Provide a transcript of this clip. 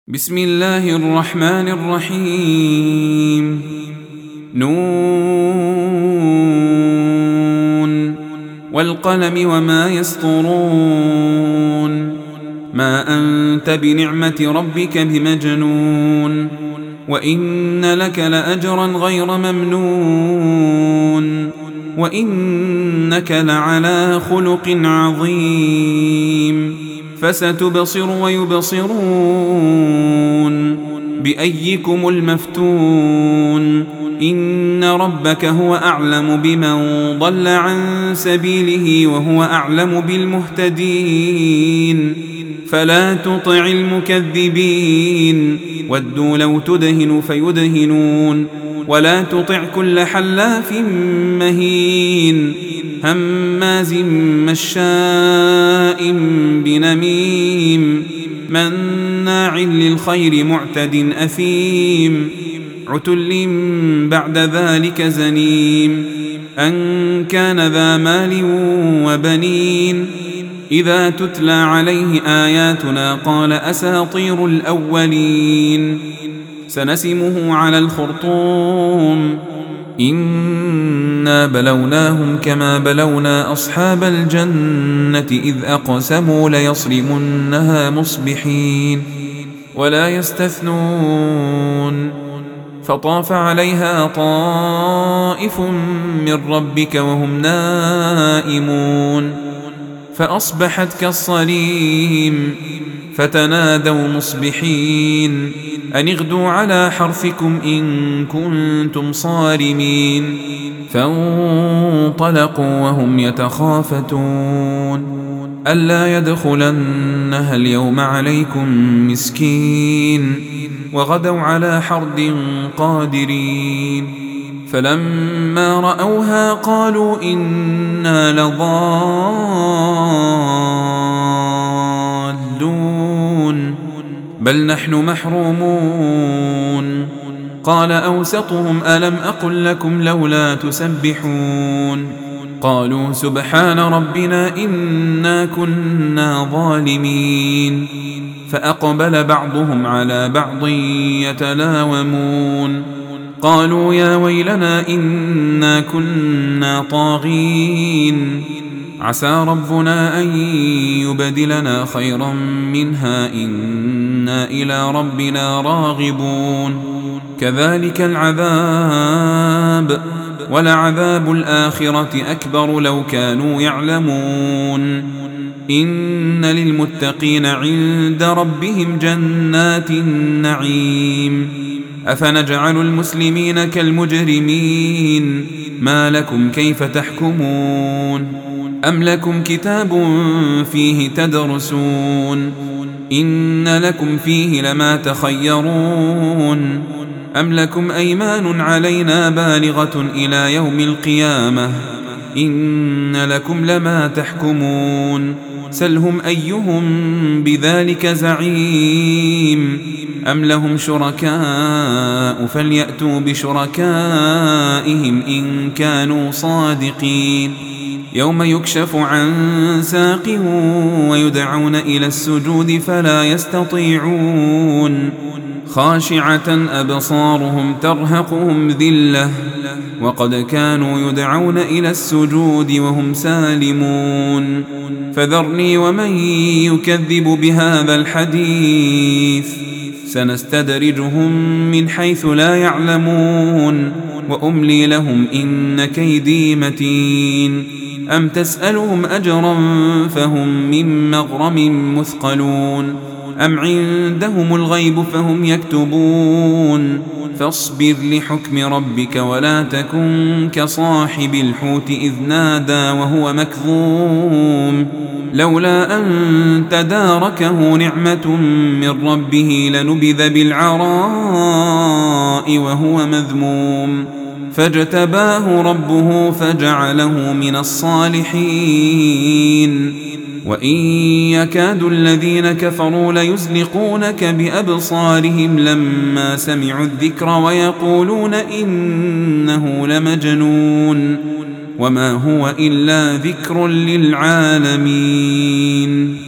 بسم الله الرحمن الرحيم نون والقلم وما يسطرون ما أنت بنعمة ربك بمجنون وإن لك لأجرا غير ممنون وإنك لعلى خلق عظيم فستبصر ويبصرون بأيكم المفتون إن ربك هو أعلم بمن ضل عن سبيله وهو أعلم بالمهتدين فلا تطع المكذبين ودوا لو تدهن فيدهنون ولا تطع كل حلاف مهين هماز مشاء بنميم مناع للخير معتد أثيم عتل بعد ذلك زنيم أن كان ذا مال وبنين إذا تتلى عليه آياتنا قال أساطير الأولين سنسمه على الخرطوم إنا بلوناهم كما بلونا أصحاب الجنة إذ أقسموا ليصرمنها مصبحين ولا يستثنون فطاف عليها طائف من ربك وهم نائمون فأصبحت كالصريم فتنادوا مصبحين أن اغدوا على حرثكم إن كنتم صارمين فانطلقوا وهم يتخافتون ألا يدخلنها اليوم عليكم مسكين وغدوا على حرد قادرين فلما رأوها قالوا إنا لضالون بل نحن محرومون قال أوسطهم ألم أقل لكم لولا تسبحون قالوا سبحان ربنا إنا كنا ظالمين فأقبل بعضهم على بعض يتلاومون قالوا يا ويلنا إنا كنا طاغين عسى ربنا أن يبدلنا خيرا منها إنا إلى ربنا راغبون كذلك العذاب ولعذاب الآخرة أكبر لو كانوا يعلمون إن للمتقين عند ربهم جنات النعيم أفنجعل المسلمين كالمجرمين ما لكم كيف تحكمون أم لكم كتاب فيه تدرسون إن لكم فيه لما تخيرون أم لكم أيمان علينا بالغة إلى يوم القيامة إن لكم لما تحكمون سلهم أيهم بذلك زعيم أم لهم شركاء فليأتوا بشركائهم إن كانوا صادقين يوم يكشف عن ساق ويدعون إلى السجود فلا يستطيعون خاشعة أبصارهم ترهقهم ذلة وقد كانوا يدعون إلى السجود وهم سالمون فذرني ومن يكذب بهذا الحديث سنستدرجهم من حيث لا يعلمون وأملي لهم إن كيدي متين أم تسألهم أجرا فهم من مغرم مثقلون أم عندهم الغيب فهم يكتبون فاصبر لحكم ربك ولا تكن كصاحب الحوت إذ نادى وهو مكظوم لولا أن تداركه نعمة من ربه لنبذ بالعراء وهو مذموم فاجتباه ربه فجعله من الصالحين وإن يكاد الذين كفروا ليزلقونك بأبصارهم لما سمعوا الذكر ويقولون إنه لمجنون وما هو إلا ذكر للعالمين.